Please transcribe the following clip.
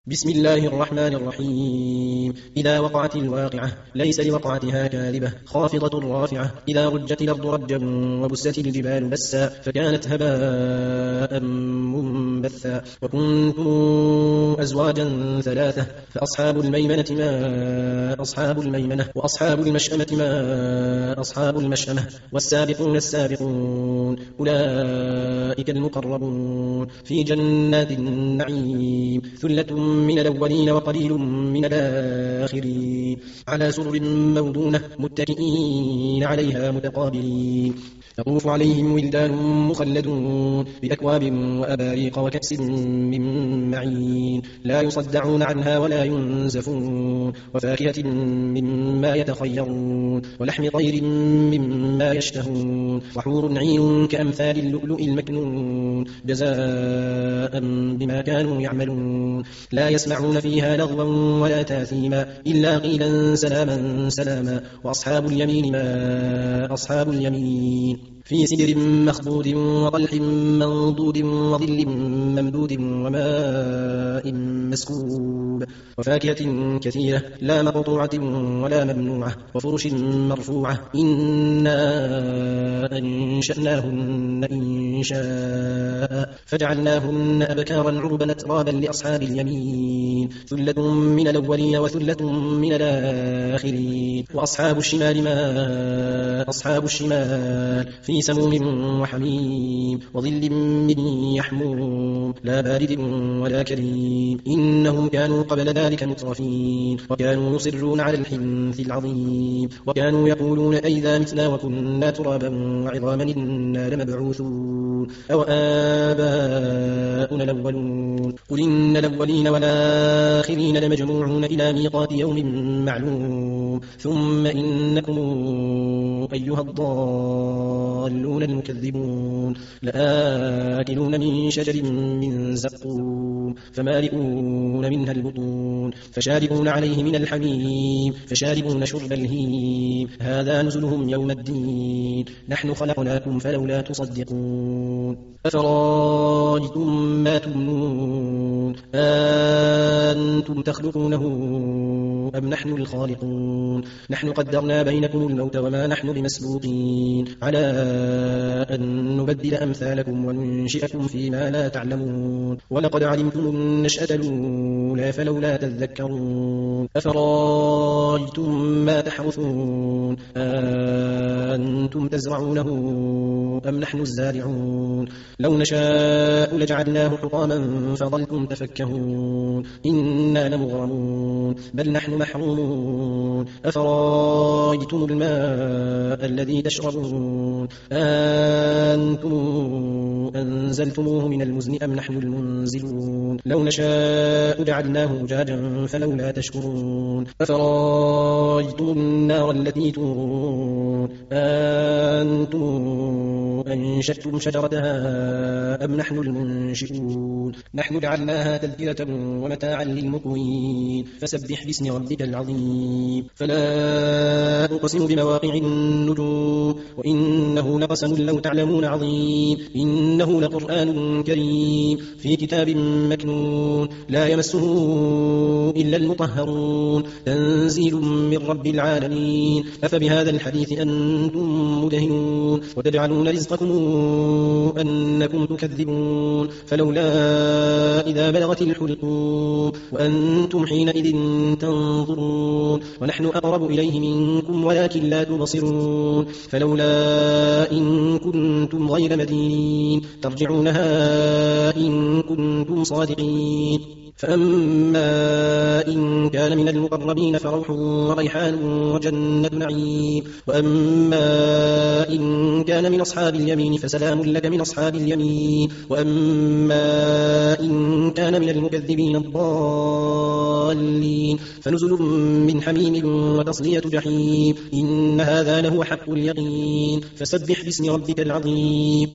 بسم الله الرحمن الرحيم. إذا وقعت الواقعة ليس لوقعتها كاذبة خافضة رافعة. إذا رجت الأرض رجا وبست الجبال بسا فكانت هباء منبثا. وكنتم أزواجا ثلاثة فأصحاب الميمنة ما أصحاب الميمنة وأصحاب المشأمة ما أصحاب المشأمة. والسابقون السابقون أولئك المقربون في جنات النعيم. ثلة من الأولين وقليل من الآخرين. على سرر موضونة متكئين عليها متقابلين. يطوف عليهم ولدان مخلدون بأكواب وأباريق وكأس من معين. لا يصدعون عنها ولا ينزفون. وفاكهة مما يتخيرون ولحم طير مما يشتهون. وحور عين كأمثال اللؤلؤ المكنون جزاء بما كانوا يعملون. لا يسمعون فيها لغوا ولا تاثيما إلا قيلا سلاما سلاما. وأصحاب اليمين ما أصحاب اليمين. في سدر مخضود وطلح منضود وظل ممدود وماء مسكوب. وفاكهة كثيرة لا مقطوعة ولا ممنوعة. وفرش مرفوعة. إنا أنشأناهن إنشاء فجعلناهن أبكارا عربا أترابا لأصحاب اليمين. ثلة من الأولين وثلة من الآخرين. وأصحاب الشمال ما أصحاب الشمال. في سموم وحميم وظل من يحموم لا بارد ولا كريم. إنهم كانوا قبل ذلك مترفين وكانوا يصرون على الحنث العظيم. وكانوا يقولون أئذا متنا وكنا ترابا وعظاما إنا لمبعوثون أو آباؤنا الأولون. قل إن الأولين والآخرين لمجموعون إلى ميقات يوم معلوم. ثم إنكم أيها الضالون المكذبون لآكلون من شجر من زقوم فمالئون منها البطون فشاربون عليه من الحميم فشاربون شرب الهيم. هذا نزلهم يوم الدين. نحن خلقناكم فلولا تصدقون. أفراجتم ما تمنون أنتم تخلقونه أم نحن الخالقون. نحن قدرنا بينكم الموت وما نحن بمسبوقين على أن نبدل أمثالكم وننشئكم فيما لا تعلمون. ولقد علمتم النشأة الأولى فلولا تذكرون. أفراجتم ما تحرثون أنتم تزرعونه أم نحن الزارعون. لو نشاء لجعلناه حطاما فظلتم تفكهون. إنا لمغرمون بل نحن محرومون. أفراجتم الماء الذي تشربون أنتم أنزلتموه من المزن أم نحن المنزلون. لو نشاء جعلناه أجاجا فلولا تشكرون. أفراجتم النار التي تورون أنتم أنشأتم شجرتها أم نحن المنشئون. نحن جعلناها تذكرة ومتاعا للمقوين. فسبح باسم ربك العظيم. فلا أقسم بمواقع النجوم وإنه لقسم لو تعلمون عظيم. إنه لقرآن كريم في كتاب مكنون لا يمسه إلا المطهرون. تنزيل من رب العالمين. أفبهذا الحديث أنتم مدهنون وتجعلون رزقكم أنكم تكذبون. فلولا إذا بلغت الحلقوم وأنتم حينئذ تنظرون. ونحن أقرب إليه منكم ولكن لا تبصرون. فلولا إن كنتم غير مدينين ترجعونها إن كنتم صادقين. فأما إن كان من المقربين فروح وريحان وجنة نعيم. وأما إن كان من أصحاب اليمين فسلام لك من أصحاب اليمين. وأما إن كان من المكذبين الضالين فنزل من حميم وتصلية جحيم. إن هذا لهو حق اليقين. فسبح باسم ربك العظيم.